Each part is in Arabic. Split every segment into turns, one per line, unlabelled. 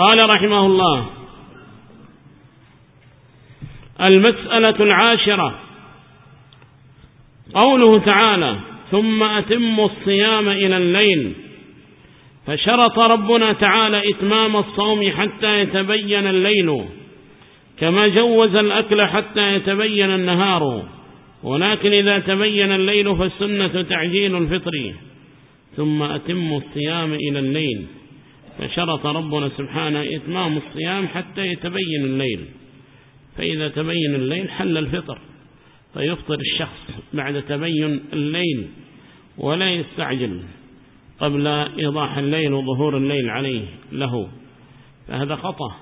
قال رحمه الله: المسألة 10 قوله تعالى: ثم أتموا الصيام إلى الليل. فشرط ربنا تعالى إتمام الصوم حتى يتبين الليل، كما جوز الأكل حتى يتبين النهار، ولكن إذا تبين الليل فالسنة تعجيل الفطر. ثم أتموا الصيام إلى الليل، فشرط ربنا سبحانه إتمام الصيام حتى يتبين الليل، فإذا تبين الليل حل الفطر، فيفطر الشخص بعد تبين الليل ولا يستعجل قبل إيضاح الليل وظهور الليل عليه له، فهذا خطأ.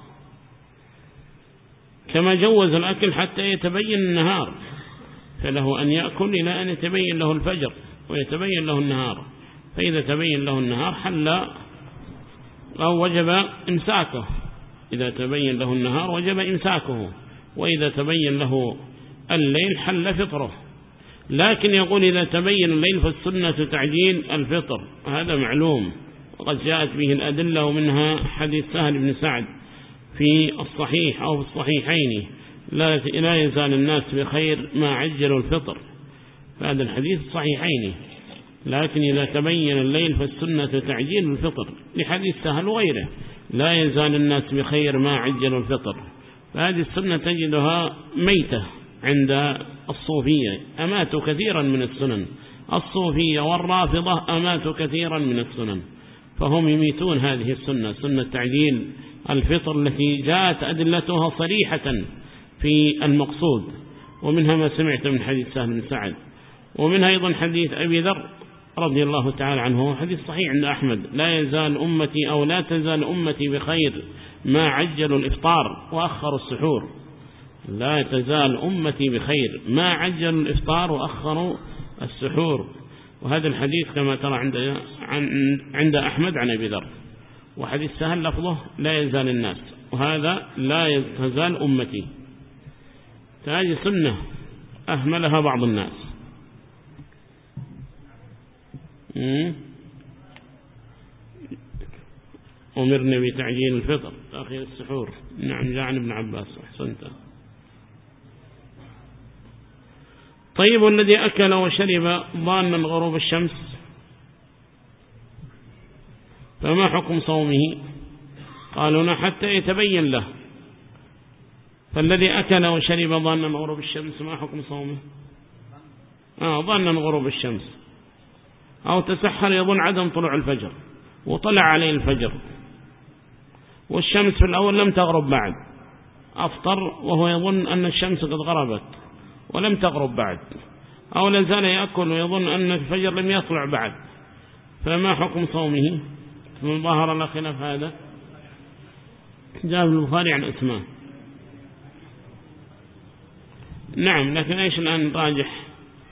كما جوز الأكل حتى يتبين النهار، فله أن يأكل إلى أن يتبين له الفجر ويتبين له النهار، فإذا تبين له النهار حل أو وجب إمساكه، إذا تبين له النهار وجب إمساكه، وإذا تبين له الليل حل فطره. لكن يقول إذا تبين الليل فالسنة تعجيل الفطر، هذا معلوم وقد جاءت به الأدلة، ومنها حديث سهل بن سعد في الصحيح أو في الصحيحين: لا يزال الناس بخير ما عجلوا الفطر، فهذا الحديث الصحيحين. لكن إذا تبين الليل فالسنة تعجيل الفطر، لحديث سهل وغيره: لا يزال الناس بخير ما عجلوا الفطر. فهذه السنة تجدها ميتة عند الصوفية، أماتوا كثيرا من السنن، الصوفية والرافضة أماتوا كثيرا من السنن، فهم يميتون هذه السنة، سنة تعجيل الفطر التي جاءت أدلتها صريحة في المقصود. ومنها ما سمعت من حديث سهل بن سعد، ومنها أيضا حديث أبي ذر رضي الله تعالى عنه، حديث صحيح عند أحمد: لا يزال أمتي أو لا تزال أمتي بخير ما عجلوا الإفطار وأخروا السحور. لا تزال أمتي بخير ما عجلوا الإفطار وأخروا السحور. وهذا الحديث كما ترى عند أحمد عن أبي ذر. وحديث سهل لفظه: لا يزال الناس، وهذا لا تزال أمتي. فهذه سنة أهملها بعض الناس. أمرنا بتعجيل الفطر تأخير السحور. نعم، جاء عن ابن عباس. أحسنت. طيب، الذي أكل وشرب ظانا غروب الشمس فما حكم صومه؟ قالوا حتى يتبين له. فالذي أكل وشرب ظانا غروب الشمس ما حكم صومه؟ ظانا غروب الشمس، أو تسحر يظن عدم طلوع الفجر وطلع عليه الفجر والشمس في الأول لم تغرب بعد، أفطر وهو يظن أن الشمس قد غربت ولم تغرب بعد، أو لازال يأكل ويظن أن الفجر لم يطلع بعد، فما حكم صومه؟ من ظهر لا خلاف هذا. جاء في البخاري عن أسماء. نعم، لكن إيش الآن راجح؟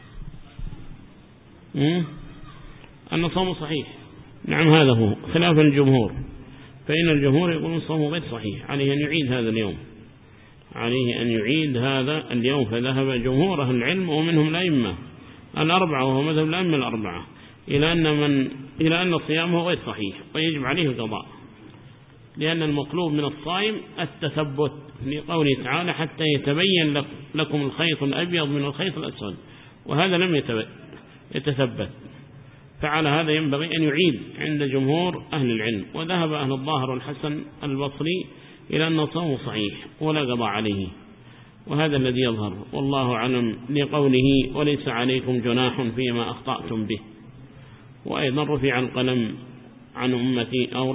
أن صومه صحيح. نعم، هذا هو خلاف الجمهور، فإن الجمهور يقولون صومه غير صحيح، عليه أن يعيد هذا اليوم، عليه أن يعيد هذا اليوم. فذهب جمهور أهل العلم ومنهم الأئمة الأربعة، وهو مذهب الأئمة الأربعة، إلى أن صيامه غير صحيح ويجب عليه القضاء، لأن المطلوب من الصائم التثبت، لقوله تعالى: حتى يتبين لكم الخيط الأبيض من الخيط الأسود، وهذا لم يتثبت. فعلى هذا ينبغي أن يعيد عند جمهور أهل العلم. وذهب أهل الظاهر والحسن البصري إلى أن صومه صحيح ولا قضاء عليه، وهذا الذي يظهر والله أعلم، لقوله: وليس عليكم جناح فيما أخطأتم به. وأيضا رفع القلم عن أمتي، أو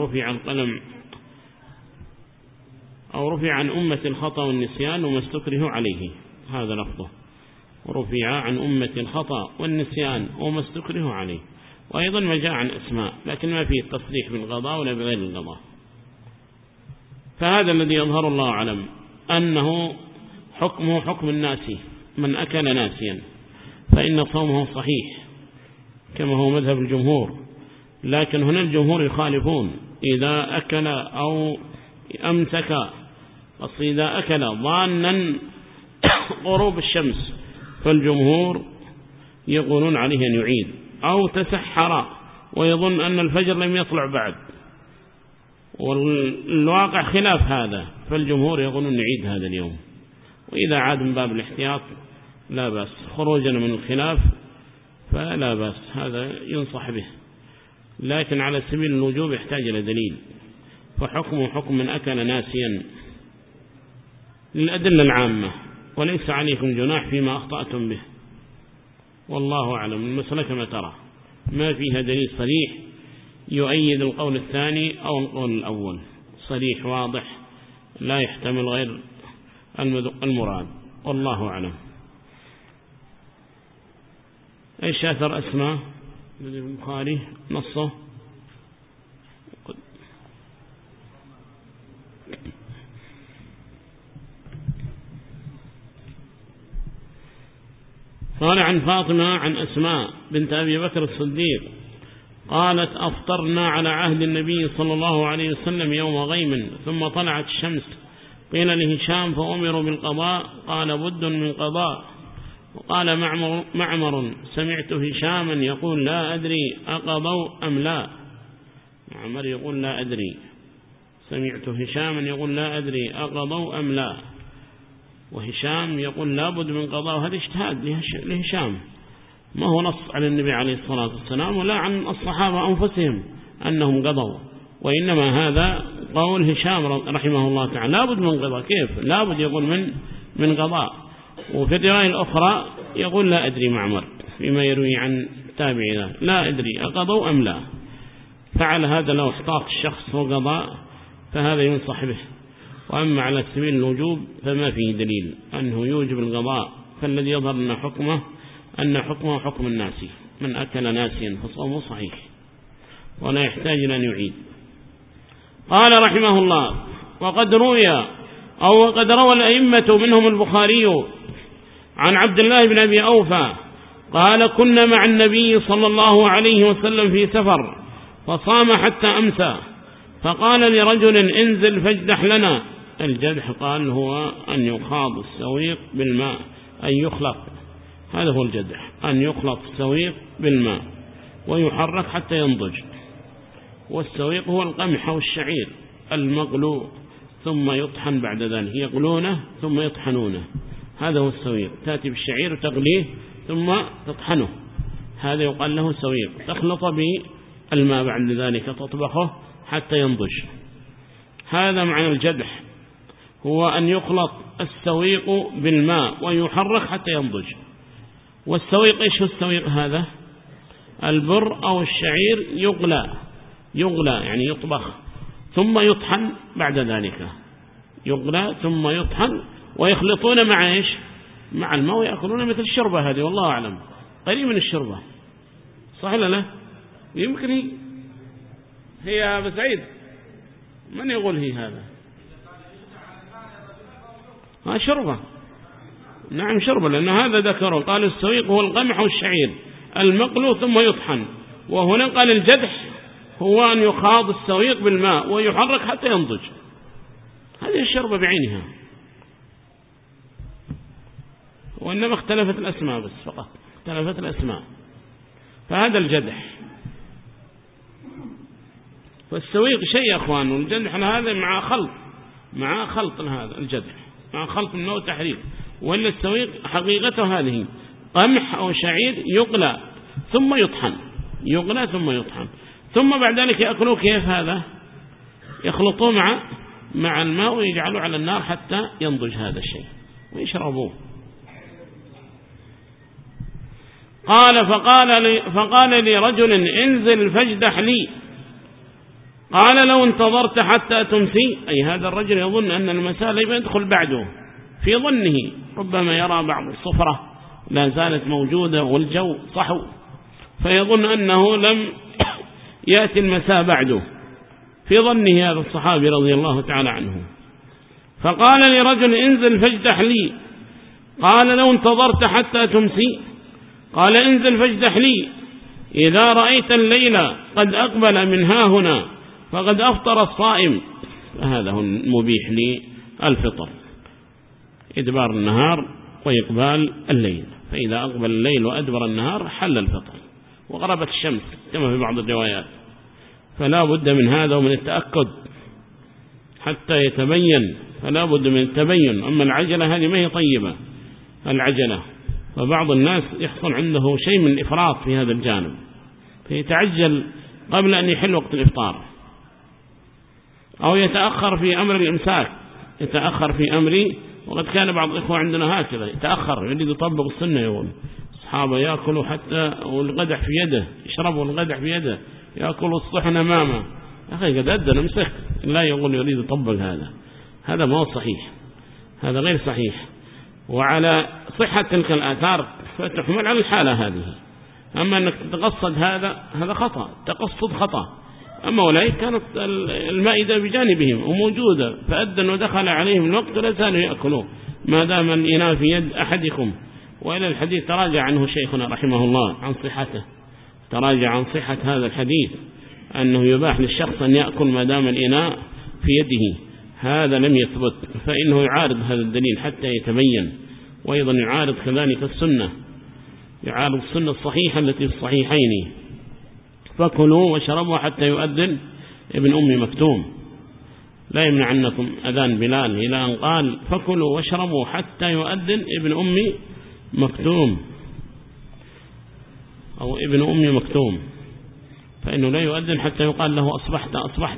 رفع عن أمة الخطأ والنسيان وما استكره عليه، هذا لفظه: رفع عن أمة الخطأ والنسيان وما استكره عليه. وأيضا ما جاء عن أسماء، لكن ما فيه التصريح بالقضاء ولا بغير القضاء. فهذا الذي يظهر الله أعلم، أنه حكمه حكم الناس، من أكل ناسيا فإن صومه صحيح كما هو مذهب الجمهور. لكن هنا الجمهور يخالفون، إذا أكل أو أمسك، أصل إذا أكل ظانا غروب الشمس فالجمهور يقولون عليه أن يعيد، أو تسحر ويظن أن الفجر لم يطلع بعد والواقع خلاف هذا، فالجمهور يقولون نعيد هذا اليوم، وإذا عاد من باب الاحتياط لا بأس، خروجا من الخلاف فلا بأس، هذا ينصح به. لكن على سبيل الوجوب يحتاج إلى دليل، فحكمه حكم من أكل ناسيا للأدلة العامة، وليس عليكم جناح فيما أخطأتم به، والله أعلم. المسألة كما ترى ما فيها دليل صريح يؤيد القول الثاني أو القول الأول، صريح واضح لا يحتمل غير المراد، والله أعلم. إيش أثر أسماء البخاري نصه؟ قال عن فاطمة عن أسماء بنت أبي بكر الصديق قالت أفطرنا على عهد النبي صلى الله عليه وسلم يوم غيم ثم طلعت الشمس، قيل لهشام فأمروا بالقضاء قال بد من قضاء. وقال معمر سمعت هشاما يقول لا أدري أقضوا أم لا. معمر يقول لا أدري، سمعت هشاما يقول لا أدري أقضوا أم لا، وهشام يقول لا بد من قضاء، وهذا اجتهاد لهشام، ما هو نص على النبي عليه الصلاة والسلام ولا عن الصحابة أنفسهم أنهم قضوا، وإنما هذا قول هشام رحمه الله تعالى لا بد من قضاء. كيف لا بد؟ يقول من قضاء. وفي الرواية الأخرى يقول لا أدري معمر فيما يروي عن تابعنا لا أدري أقضوا أم لا. فعل هذا لو احتاط الشخص وقضاء فهذا ينصح به. وأما على سبيل الوجوب فما فيه دليل أنه يوجب القضاء، فالذي يظهر أن حكمه حكم الناس، من أكل ناسيا فصومه صحيح ولا يحتاج أن يعيد. قال رحمه الله وقد روى الأئمة منهم البخاري عن عبد الله بن أبي أوفى قال كنا مع النبي صلى الله عليه وسلم في سفر فصام حتى أمسى، فقال لرجل انزل فاجدح لنا. الجدح قال هو أن يخاض السويق بالماء، أن يخلط، هذا هو الجدح، أن يخلط السويق بالماء ويحرك حتى ينضج. والسويق هو القمح والشعير المقلو ثم يطحن بعد ذلك، يقلونه ثم يطحنونه، هذا هو السويق. تأتي بالشعير وتغليه ثم تطحنه، هذا يقال له سويق. تخلط بالماء بعد ذلك تطبخه حتى ينضج، هذا معنى الجدح، هو أن يخلط السويق بالماء ويحرك حتى ينضج. والسويق إيش هو السويق؟ هذا البر أو الشعير يغلى يعني يطبخ ثم يطحن بعد ذلك، يغلى ثم يطحن ويخلطون مع إيش؟ مع الماء ويأكلون مثل الشربة هذه، والله أعلم قريب من الشربة، صح ولا لا؟ يمكن هي أبو سعيد من يقول هي هذا شربة، نعم شربة، لأن هذا ذكره قال السويق هو القمح والشعير المقلو ثم يطحن، وهنا قال الجدح هو أن يخاض السويق بالماء ويحرك حتى ينضج، هذه الشربة بعينها، وإنما اختلفت الأسماء بس فقط، اختلفت الأسماء. فهذا الجدح، والسويق شيء يا أخوان، والجدح هذا مع خلط هذا الجدح مع خلط النوع تحريك، وإلا السويق حقيقته هذه قمح أو شعير يغلى ثم يطحن، يغلى ثم يطحن، ثم بعد ذلك يأكلوه. كيف هذا؟ يخلطوه مع الماء ويجعلوه على النار حتى ينضج هذا الشيء ويشربوه. قال فقال لي رجل انزل فاجدح لي، قال لو انتظرت حتى تمسي، أي هذا الرجل يظن أن المساء لم يدخل بعده، في ظنه ربما يرى بعض الصفرة لا زالت موجودة والجو صحو، فيظن أنه لم يأتي المساء بعده، في ظنه هذا الصحابي رضي الله تعالى عنه. فقال لرجل انزل فاجدح لي، قال لو انتظرت حتى تمسي، قال انزل فاجدح لي، إذا رأيت الليل قد أقبل من ها هنا فقد أفطر الصائم. هذا هو المبيح للفطر، إدبار النهار وإقبال الليل، فإذا أقبل الليل وأدبر النهار حل الفطر، وغربت الشمس كما في بعض الروايات، فلا بد من هذا ومن التأكد حتى يتبين، فلا بد من التبين. أما العجلة هذه ما هي طيبة العجلة، فبعض الناس يحصل عنده شيء من الإفراط في هذا الجانب، فيتعجل قبل أن يحل وقت الإفطار، أو يتأخر في أمر الإمساك، يتأخر في أمري. وقد كان بعض الإخوة عندنا هكذا يتأخر، يريد يطبق السنة، يقول أصحابه يأكلوا حتى والقدح في يده، يشربوا القدح في يده، يأكلوا الصحن أمامه. أخي قد أدى نمسك، لا يقول يريد يطبق هذا ما هو صحيح، هذا غير صحيح. وعلى صحة تلك الآثار فتحمل على الحالة هذه. أما أنك تتقصد هذا خطأ، تقصد خطأ. أما أولئك كانت المائدة بجانبهم وموجودة، فأدى ودخل عليهم الوقت ولا زالوا يأكلوا ما دام الإناء في يد أحدكم. وإلى الحديث تراجع عنه شيخنا رحمه الله عن صحته، تراجع عن صحة هذا الحديث أنه يباح للشخص أن يأكل ما دام الإناء في يده، هذا لم يثبت، فإنه يعارض هذا الدليل حتى يتبين. وأيضا يعارض كذلك السنة، يعارض السنة الصحيحة التي في الصحيحين: فكلوا وشربوا حتى يؤذن ابن أم مكتوم. لا يمنعنكم أذان بلال، إلى أن قال فكلوا واشربوا حتى يؤذن ابن أم مكتوم أو ابن أم مكتوم، فإنه لا يؤذن حتى يقال له أصبحت.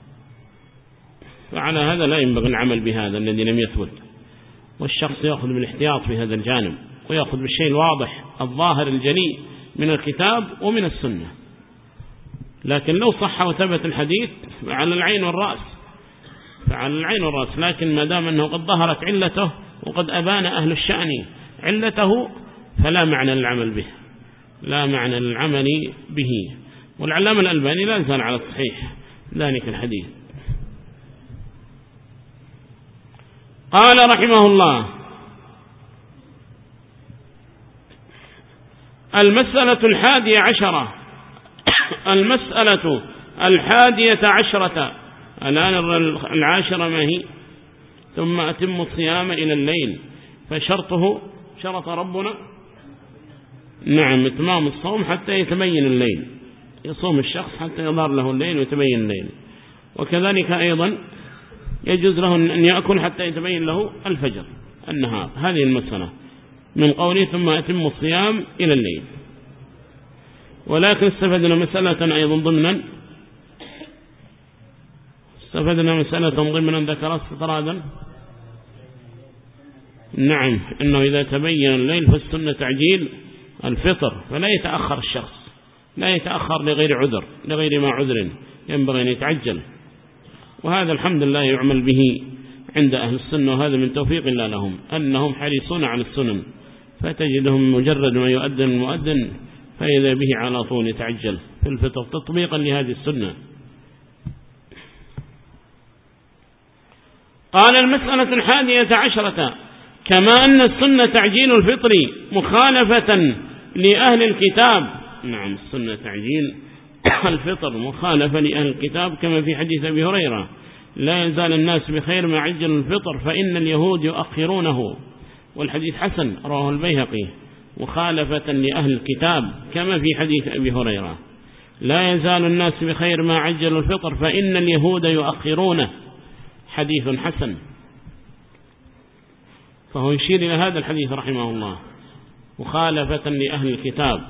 فعلى هذا لا ينبغي العمل بهذا الذي لم يثبت، والشخص يأخذ بالاحتياط في هذا الجانب، ويأخذ بالشيء الواضح الظاهر الجلي من الكتاب ومن السنة. لكن لو صح وثبت الحديث فعلى العين والرأس، لكن ما دام أنه قد ظهرت علته وقد أبان أهل الشأن علته فلا معنى للعمل به، لا معنى للعمل به. والعلامة الألباني لا يزال على الصحيح ذلك الحديث. قال رحمه الله: المسألة 11. الآن العاشرة ما هي؟ ثم أتم الصيام إلى الليل، فشرطه شرط ربنا نعم إتمام الصوم حتى يتبين الليل، يصوم الشخص حتى يظهر له الليل ويتبين الليل. وكذلك أيضا يجوز له أن يأكل حتى يتبين له الفجر النهار. هذه المسألة من قوله ثم أتم الصيام إلى الليل. ولكن استفدنا مسألة أيضا ضمنا، ذكر استطرادا، نعم إنه إذا تبين الليل فالسنة تعجيل الفطر، فلا يتأخر الشخص، لا يتأخر لغير عذر، لغير ما عذر ينبغي أن يتعجل. وهذا الحمد لله يعمل به عند أهل السنة، وهذا من توفيق الله لهم أنهم حريصون على السنن، فتجدهم مجرد ما يؤذن المؤذن فإذا به على طول يتعجل في الفطر تطبيقا لهذه السنة. قال: المسألة 11. كما أن السنة تعجيل الفطر مخالفة لأهل الكتاب. نعم، السنة تعجيل الفطر مخالفة لأهل الكتاب، كما في حديث أبي هريرة: لا يزال الناس بخير ما عجل الفطر فإن اليهود يؤخرونه. والحديث حسن رواه البيهقي، مخالفة لأهل الكتاب كما في حديث أبي هريرة: لا يزال الناس بخير ما عجل الفطر فإن اليهود يؤخرونه، حديث حسن. فهو يشير إلى هذا الحديث رحمه الله، مخالفة لأهل الكتاب.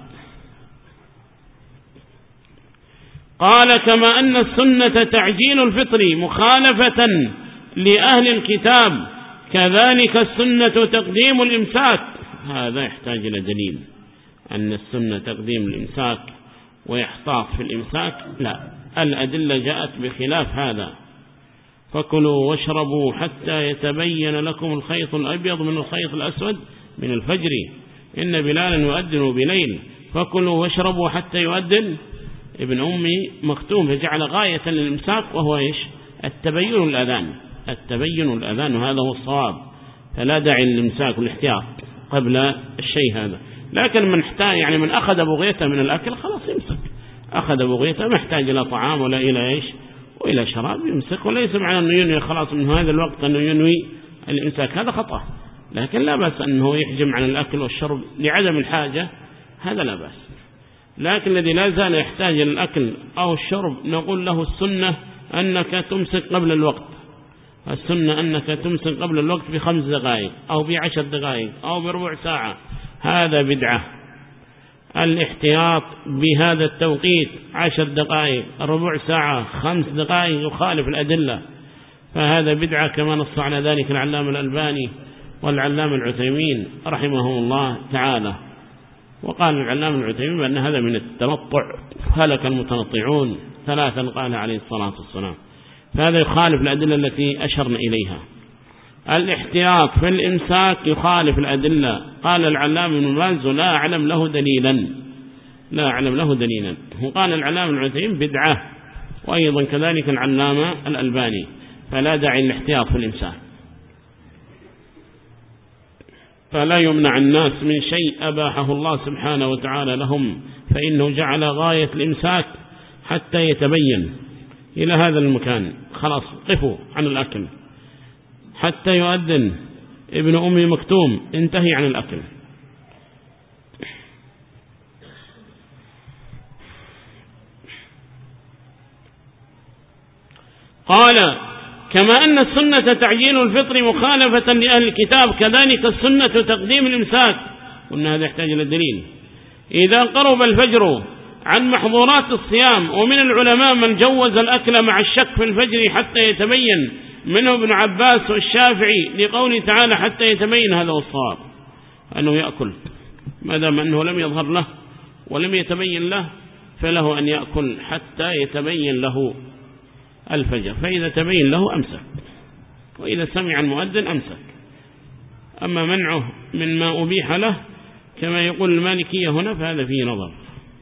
قال: كما أن السنة تعجيل الفطر مخالفة لأهل الكتاب كذلك السنة تقديم الإمساك. هذا يحتاج إلى دليل أن السنة تقديم الإمساك ويحتاط في الإمساك، لا، الأدلة جاءت بخلاف هذا: فكلوا واشربوا حتى يتبين لكم الخيط الأبيض من الخيط الأسود من الفجر إن بلالا يؤذن بليل، فكلوا واشربوا حتى يؤذن ابن أم مكتوم، فجعل غاية للإمساك وهو إيش؟ التبين الأذان، وهذا هو الصواب. فلا داعي للإمساك والاحتياط قبل الشيء هذا. لكن من احتاج يعني من أخذ بغيته من الأكل خلاص يمسك، أخذ بغيته ما يحتاج إلى طعام ولا إلى إيش وإلى شراب يمسك، وليس معنى أنه ينوي خلاص من هذا الوقت أنه ينوي الإمساك، هذا خطأ. لكن لا بأس أنه يحجم عن الأكل والشرب لعدم الحاجة، هذا لا بأس. لكن الذي لا زال يحتاج إلى الأكل أو الشرب نقول له السنة أنك تمسك قبل الوقت، السنة أنك تمسك قبل الوقت ب5 دقائق أو ب10 دقائق أو بربع ساعة، هذا بدعة. الاحتياط بهذا التوقيت 10 دقائق، ربع ساعة، 5 دقائق يخالف الأدلة، فهذا بدعة كما نص على ذلك العلامة الألباني والعلامة العثيمين رحمه الله تعالى. وقال العلامة العثيمين بأن هذا من التنطع، هلك المتنطعون 3 قال عليه الصلاة والسلام، فهذا يخالف الأدلة التي أشرنا إليها. الاحتياط في الإمساك يخالف الأدلة. قال العلامة ابن باز لا أعلم له دليلا، وقال العلامة العثيمين بدعة، وأيضا كذلك العلامة الألباني، فلا داعي للاحتياط في الإمساك. فلا يمنع الناس من شيء أباحه الله سبحانه وتعالى لهم، فإنه جعل غاية الإمساك حتى يتبين إلى هذا المكان، خلاص قفوا عن الأكل حتى يؤذن ابن أم مكتوم، انتهي عن الأكل. قال كما أن السنة تعجيل الفطر مخالفة لأهل الكتاب، كذلك السنة تقديم الإمساك، قلنا هذا يحتاج إلى دليل. إذا قرب الفجر عن محظورات الصيام، ومن العلماء من جوز الأكل مع الشك في الفجر حتى يتبين، منه ابن عباس والشافعي لقوله تعالى حتى يتبين، هذا هو الصواب أنه يأكل ما دام أنه لم يظهر له ولم يتبين له، فله أن يأكل حتى يتبين له الفجر، فإذا تبين له أمسك، وإذا سمع المؤذن أمسك. أما منعه من ما أبيح له كما يقول المالكية هنا فهذا فيه نظر.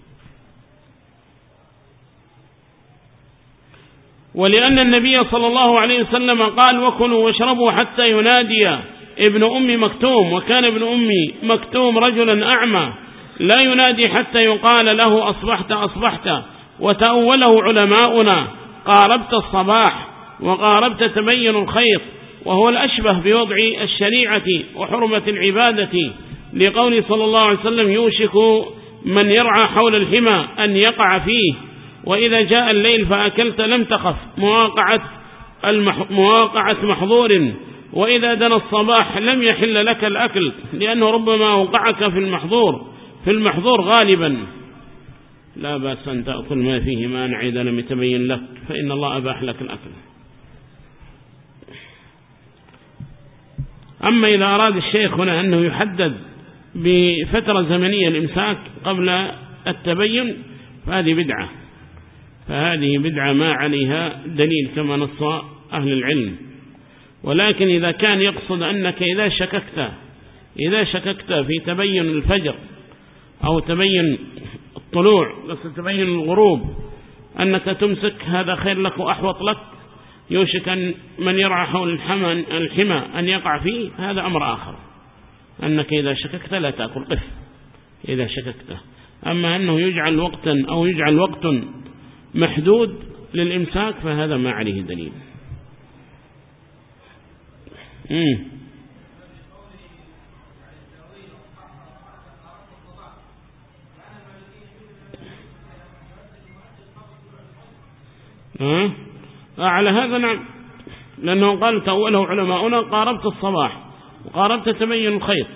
ولأن النبي صلى الله عليه وسلم قال وكلوا واشربوا حتى ينادي ابن أم مكتوم، وكان ابن أم مكتوم رجلا أعمى لا ينادي حتى يقال له أصبحت أصبحت. وتأوله علماؤنا قاربت الصباح وقاربت تبين الخيط، وهو الأشبه بوضع الشريعة وحرمة العبادة، لقول صلى الله عليه وسلم يوشك من يرعى حول الحمى أن يقع فيه، وإذا جاء الليل فأكلت لم تخف مواقعة محظور، وإذا دنا الصباح لم يحل لك الأكل، لأنه ربما وقعك في المحظور غالبا. لا بأس أن تأكل ما فيه مانع إذا لم يتبين لك، فإن الله أباح لك الأكل. أما إذا أراد الشيخ هنا أنه يحدد بفترة زمنية الإمساك قبل التبين فهذه بدعة ما عليها دليل كما نص أهل العلم. ولكن إذا كان يقصد أنك إذا شككت في تبين الفجر أو تبين الطلوع بس تبين الغروب أنك تمسك، هذا خير لك وأحوط لك، يوشك أن من يرعى حول الحمى أن يقع فيه، هذا أمر آخر. أنك إذا شككت لا تأكل، قف إذا شككت. أما أنه يجعل وقتا أو يجعل وقت محدود للإمساك فهذا ما عليه دليل. على هذا نعم، لأنه قال تأوله علماؤنا قاربت الصباح وقاربت تبين الخيط،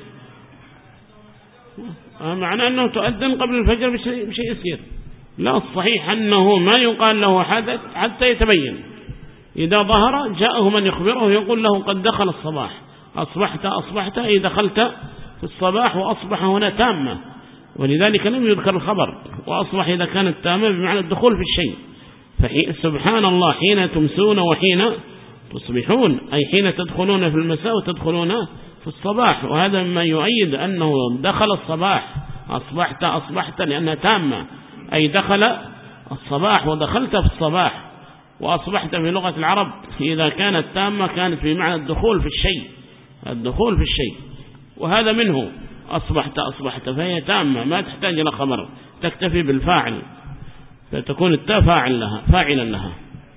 معنى أنه تؤذن قبل الفجر بشيء يسير. لا، الصحيح أنه ما يقال له حدث حتى يتبين. إذا ظهر جاءه من يخبره يقول له قد دخل الصباح، أصبحت أي دخلت في الصباح، وأصبح هنا تامة، ولذلك لم يذكر الخبر. وأصبح إذا كانت تامة بمعنى الدخول في الشيء. سبحان الله، حين تمسون وحين تصبحون، أي حين تدخلون في المساء وتدخلون في الصباح. وهذا مما يؤيد أنه دخل الصباح، أصبحت لأنها تامة، أي دخل الصباح ودخلت في الصباح. وأصبحت في لغة العرب إذا كانت تامة كانت بمعنى الدخول في الشيء، وهذا منه أصبحت، فهي تامة ما تحتاج إلى خبر، تكتفي بالفاعل، فتكون التاء فاعلا لها.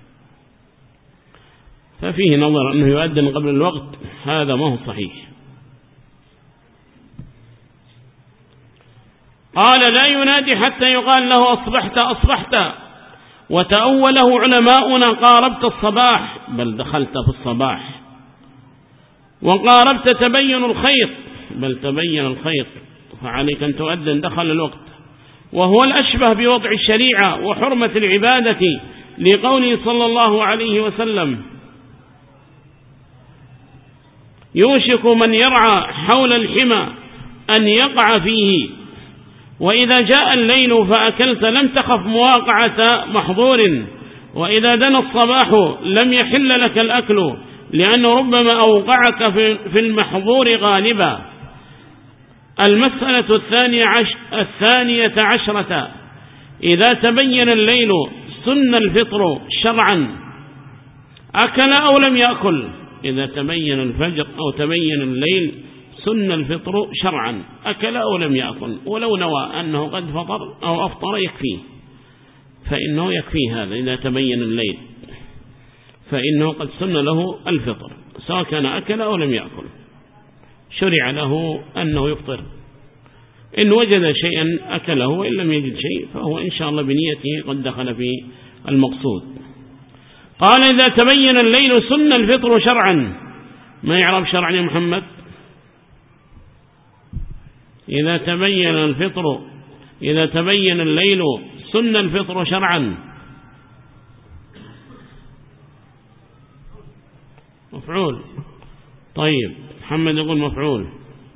ففيه نظر أنه يؤذن قبل الوقت، هذا ما هو صحيح. قال لا ينادي حتى يقال له أصبحت، وتأوله علماؤنا قاربت الصباح، بل دخلت في الصباح، وقاربت تبين الخيط، بل تبين الخيط، فعليك أن تؤذن دخل الوقت. وهو الأشبه بوضع الشريعة وحرمة العبادة، لقوله صلى الله عليه وسلم: يوشك من يرعى حول الحمى أن يقع فيه، وإذا جاء الليل فأكلت لم تخف مواقعة محظور، وإذا دنا الصباح لم يحل لك الأكل، لأنه ربما أوقعك في المحظور غالبا. المسألة 12 إذا تبين الليل سن الفطر شرعا أكل أو لم يأكل. إذا تبين الفجر أو تبين الليل سن الفطر شرعا أكل أو لم يأكل، ولو نوى أنه قد فطر أو أفطر يكفيه، فإنه يكفيه هذا. إذا تبين الليل فإنه قد سن له الفطر سواء كان أكل أو لم يأكل، شرع له أنه يفطر. إن وجد شيئا أكله، وإن لم يجد شيء فهو إن شاء الله بنيته قد دخل في المقصود. قال: إذا تبين الليل سن الفطر شرعا. ما يعرف شرعا يا محمد؟ إذا تبين الليل سن الفطر شرعا. مفعول. طيب محمد يقول مفعول.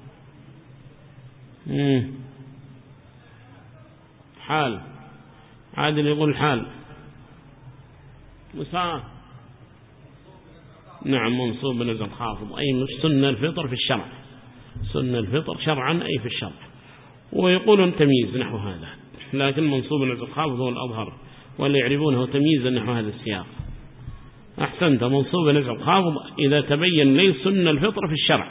حال. عادل يقول حال. مساء. نعم منصوب بنزل خافض، أي مش سن الفطر في الشرع، سن الفطر شرعا أي في الشرع. ويقولون تمييز نحو هذا، لكن منصوب بنزل خافض هو الأظهر، ولا يعرفونه تمييزا نحو هذا السياق. أحسنت، منصوب بنزل خافض إذا تبين لي سن الفطر في الشرع.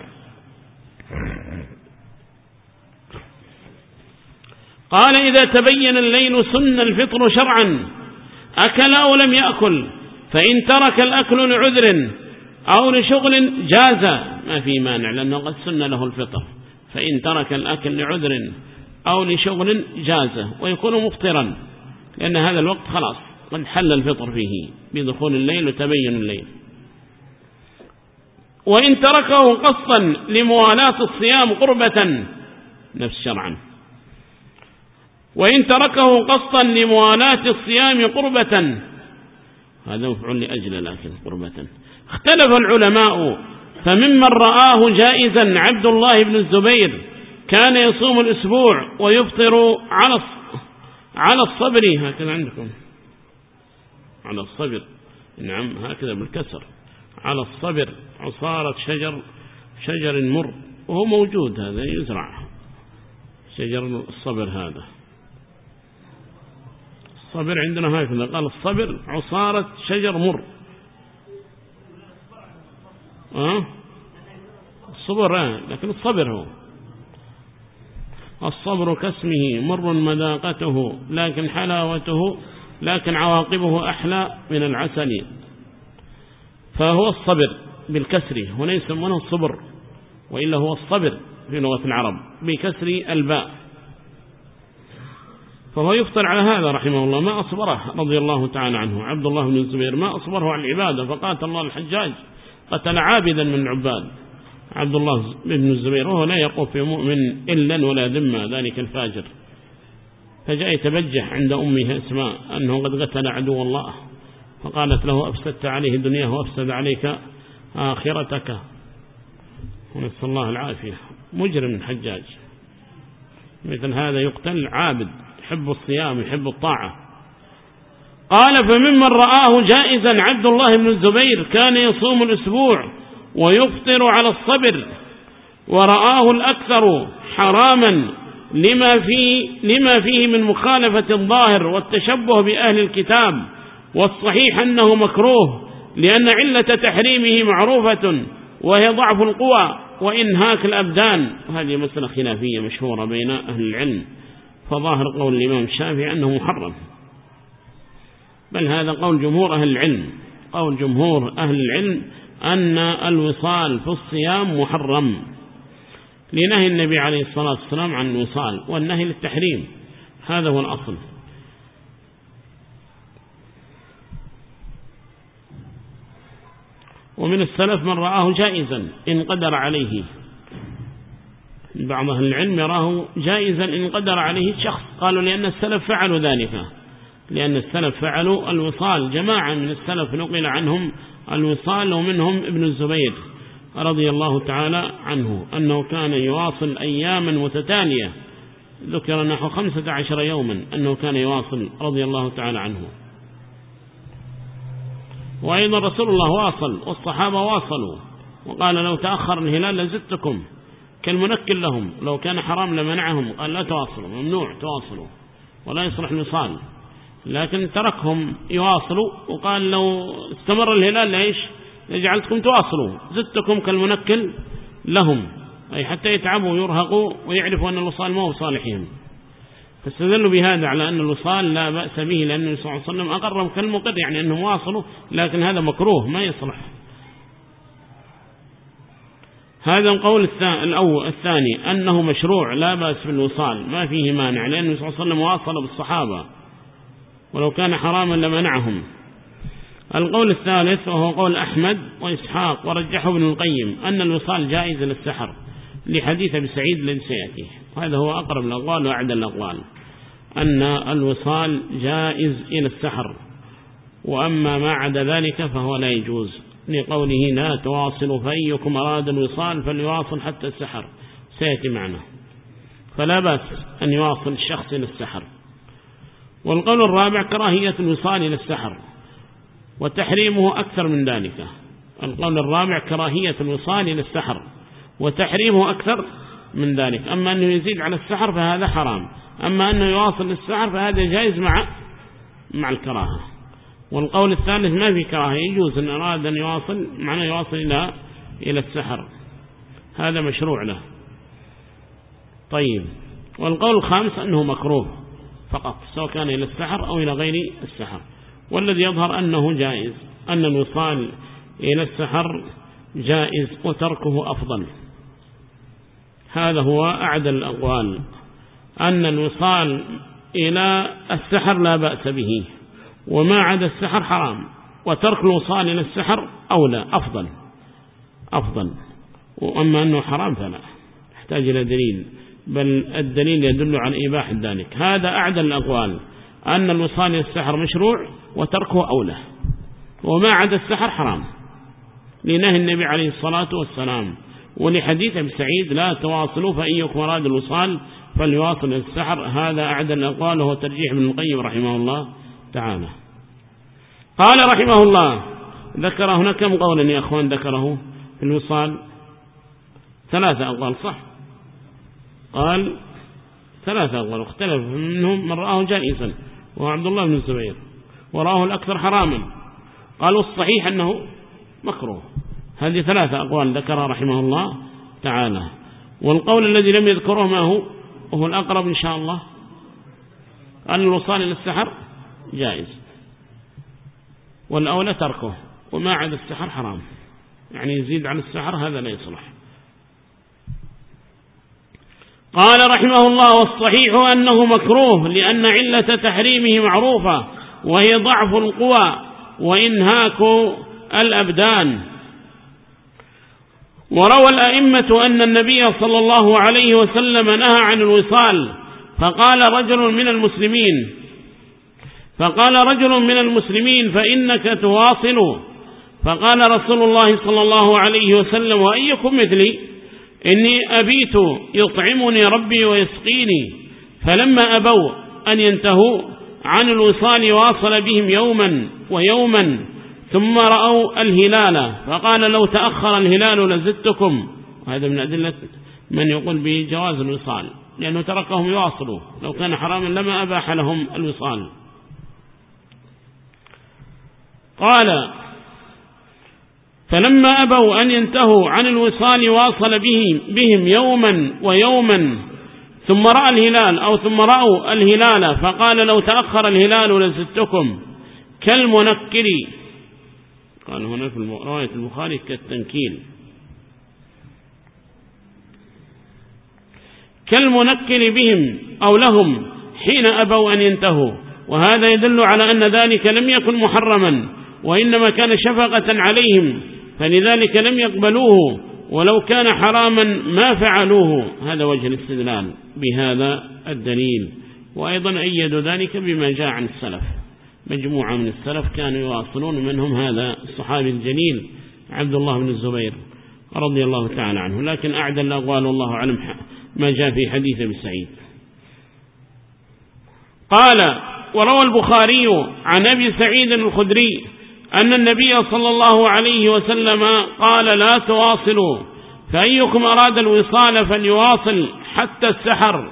قال: إذا تبين الليل سن الفطر شرعا أكل أو لم يأكل، فإن ترك الأكل لعذر أو لشغل جاز، ما في مانع لأنه قد سن له الفطر. فإن ترك الأكل لعذر أو لشغل جاز، ويكون مفطرا لأن هذا الوقت خلاص قد حل الفطر فيه بدخول الليل وتبين الليل. وإن تركه قصدا لموالاة الصيام قربة، نفس شرعا. وإن تركه قصدا لموالاة الصيام قربة، هذا مفعول لأجل لكن قربة. اختلف العلماء، فممن رآه جائزا عبد الله بن الزبير، كان يصوم الأسبوع ويفطر على الصبر. هكذا عندكم على الصبر، نعم هكذا بالكسر، على الصبر عصارة شجر مر، وهو موجود هذا يزرع شجر الصبر. هذا الصبر عندنا هكذا، قال الصبر عصارة شجر مر. الصبر لكن الصبر هو الصبر كاسمه، مر مذاقته لكن حلاوته، لكن عواقبه أحلى من العسل. فهو الصبر بالكسر، هنا يسمونه الصبر، وإلا هو الصبر في لغة العرب بكسر الباء. فهو يفطر على هذا رحمه الله. ما أصبره رضي الله تعالى عنه عبد الله بن الزبير، ما أصبره على العبادة، فقاتل الله الحجاج، قتل عابدا من العباد عبد الله بن الزبير، وهو لا يقوم في مؤمن إلا ولا ذمة ذلك الفاجر. فجاء يتبجح عند أمه أسماء أنه قد قتل عدو الله، فقالت له: أفسدت عليه دنياه وأفسد عليك آخرتك. ونسأل الله العافية. مجرم حجاج مثل هذا يقتل، عابد يحب الصيام يحب الطاعة. قال: فممن رآه جائزا عبد الله بن الزبير، كان يصوم الأسبوع ويفطر على الصبر، ورآه الأكثر حراما لما فيه من مخالفة الظاهر والتشبه بأهل الكتاب، والصحيح أنه مكروه لأن علة تحريمه معروفة، وهي ضعف القوى وإنهاك الأبدان. هذه مسألة خلافية مشهورة بين أهل العلم، فظاهر قول الإمام الشافعي أنه محرم، بل هذا قول جمهور أهل العلم. قول جمهور أهل العلم أن الوصال في الصيام محرم، لنهي النبي عليه الصلاة والسلام عن الوصال، والنهي للتحريم، هذا هو الأصل. ومن السلف من رآه جائزا إن قدر عليه، بعض أهل العلم يراه جائزا إن قدر عليه الشخص، قالوا لأن السلف فعلوا ذلك، لأن السلف فعلوا الوصال، جماعة من السلف نقل عنهم الوصال، ومنهم ابن الزبير رضي الله تعالى عنه أنه كان يواصل أياما متتالية، ذكر نحو 15 يوما أنه كان يواصل رضي الله تعالى عنه. وأيضا رسول الله واصل والصحابة واصلوا، وقال لو تأخر الهلال لزدتكم كالمنكل لهم، لو كان حرام لمنعهم، قال لا تواصلوا، ممنوع تواصلوا ولا يصلح الوصال، لكن تركهم يواصلوا، وقال لو استمر الهلال ليش لجعلتكم تواصلوا، زدتكم كالمنكل لهم، أي حتى يتعبوا ويرهقوا ويعرفوا أن الوصال ما هو صالحهم. فاستدلوا بهذا على أن الوصال لا بأس به، لأن النبي صلى الله عليه وسلم أقرهم كالمقر، يعني أنهم واصلوا، لكن هذا مكروه ما يصلح. هذا القول الثاني أنه مشروع لا بأس بالوصال، ما فيه مانع، لأن النبي صلى الله عليه وسلم واصل بالصحابة، ولو كان حراما لمنعهم. القول الثالث وهو قول أحمد وإسحاق ورجحه ابن القيم أن الوصال جائز للسحر، لحديث أبي سعيد الذي سيأتي، وهذا هو أقرب الأقوال وأعدى الأقوال، أن الوصال جائز إلى السحر، وأما ما عدا ذلك فهو لا يجوز، لقوله لا تواصل فأيكم أراد الوصال فليواصل حتى السحر، سيأتي معنا، فلا بأس أن يواصل الشخص إلى السحر. والقول الرابع كراهية الوصال إلى السحر وتحريمه أكثر من ذلك. القول الرابع كراهية الوصال إلى السحر وتحريمه أكثر من ذلك، أما أنه يزيد على السحر فهذا حرام، أما أنه يواصل للسحر فهذا جائز مع الكراهة. والقول الثالث ما في كراهة، يجوز أن أراد أن يواصل، معناه يواصل إلى السحر، هذا مشروع له. طيب، والقول الخامس أنه مكروه فقط، سواء كان إلى السحر أو إلى غير السحر، والذي يظهر أنه جائز، أن الوصال إلى السحر جائز وتركه أفضل. هذا هو أعدل الأقوال، أن الوصال إلى السحر لا بأس به، وما عدا السحر حرام، وترك الوصال إلى السحر أولى أفضل، وأما أنه حرام فلا يحتاج إلى دليل، بل الدليل يدل على إباحة ذلك. هذا أعدل الأقوال، أن الوصال إلى السحر مشروع وتركه أولى، وما عدا السحر حرام، لنهي النبي عليه الصلاة والسلام، ولحديث ابن سعيد لا تواصلوا فإيكم أراد الوصال فليواصل السحر. هذا أعدل الأقوال، وهو ترجيح ابن القيم رحمه الله تعالى. قال رحمه الله، ذكر هنا كم قولا يا أخوان ذكره في الوصال؟ 3 أقوال، صح؟ قال 3 أقوال، اختلف منهم من رآه جائزا وهو عبد الله بن الزبير، ورآه الأكثر حراما، قالوا الصحيح أنه مكروه. هذه 3 أقوال ذكرها رحمه الله تعالى. والقول الذي لم يذكره ما هو الأقرب إن شاء الله، أن الوصال إلى السحر جائز، والأولى تركه، وما عدا السحر حرام، يعني يزيد عن السحر هذا لا يصلح. قال رحمه الله، والصحيح أنه مكروه، لأن علة تحريمه معروفة، وهي ضعف القوى وإنهاك الأبدان. وروى الأئمة أن النبي صلى الله عليه وسلم نهى عن الوصال، فقال رجل من المسلمين فإنك تواصل، فقال رسول الله صلى الله عليه وسلم وأيكم مثلي، إني أبيت يطعمني ربي ويسقيني. فلما أبوا أن ينتهوا عن الوصال واصل بهم يوما ويوما، ثم رأوا الهلال فقال لو تأخر الهلال لزدتكم. هذا من أدلة من يقول بجواز الوصال، لأنه تركهم يواصلوا، لو كان حراما لما أباح لهم الوصال. قال فلما أبوا أن ينتهوا عن الوصال واصل بهم يوما ويوما، ثم رأى الهلال أو ثم رأوا الهلال فقال لو تأخر الهلال لزدتكم كالمنكر. قال هنا في رواية البخاري كالتنكيل، كالمنكر بهم أو لهم حين أبوا أن ينتهوا. وهذا يدل على أن ذلك لم يكن محرما، وإنما كان شفقة عليهم فلذلك لم يقبلوه، ولو كان حراما ما فعلوه. هذا وجه الاستدلال بهذا الدليل. وأيضا أيدوا ذلك بما جاء عن السلف، مجموعة من السلف كانوا يواصلون، منهم هذا الصحابي الجليل عبد الله بن الزبير رضي الله تعالى عنه. لكن أعدل الأقوال والله أعلم ما جاء في حديث ابن سعيد. قال: وروى البخاري عن أبي سعيد الخدري أن النبي صلى الله عليه وسلم قال: لا تواصلوا، فأيكم أراد الوصال فليواصل حتى السحر.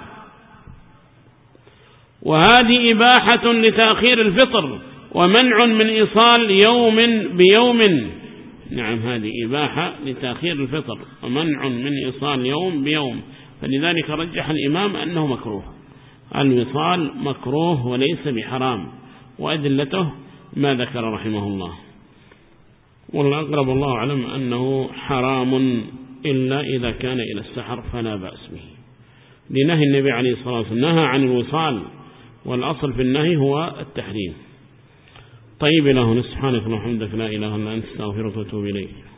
وهذه إباحة لتأخير الفطر ومنع من إيصال يوم بيوم. نعم، هذه إباحة لتأخير الفطر ومنع من إيصال يوم بيوم. فلذلك رجح الإمام أنه مكروه، الوصال مكروه وليس بحرام، وأدلته ما ذكر رحمه الله. والأقرب الله أعلم أنه حرام إلا إذا كان إلى السحر فلا بأس به، لنهي النبي عليه الصلاة والسلام نهى عن الوصال، والأصل في النهي هو التحريم. طيب له سبحانك اللهم وبحمدك لا إله إلا أنت استغفرك واتوب إليك.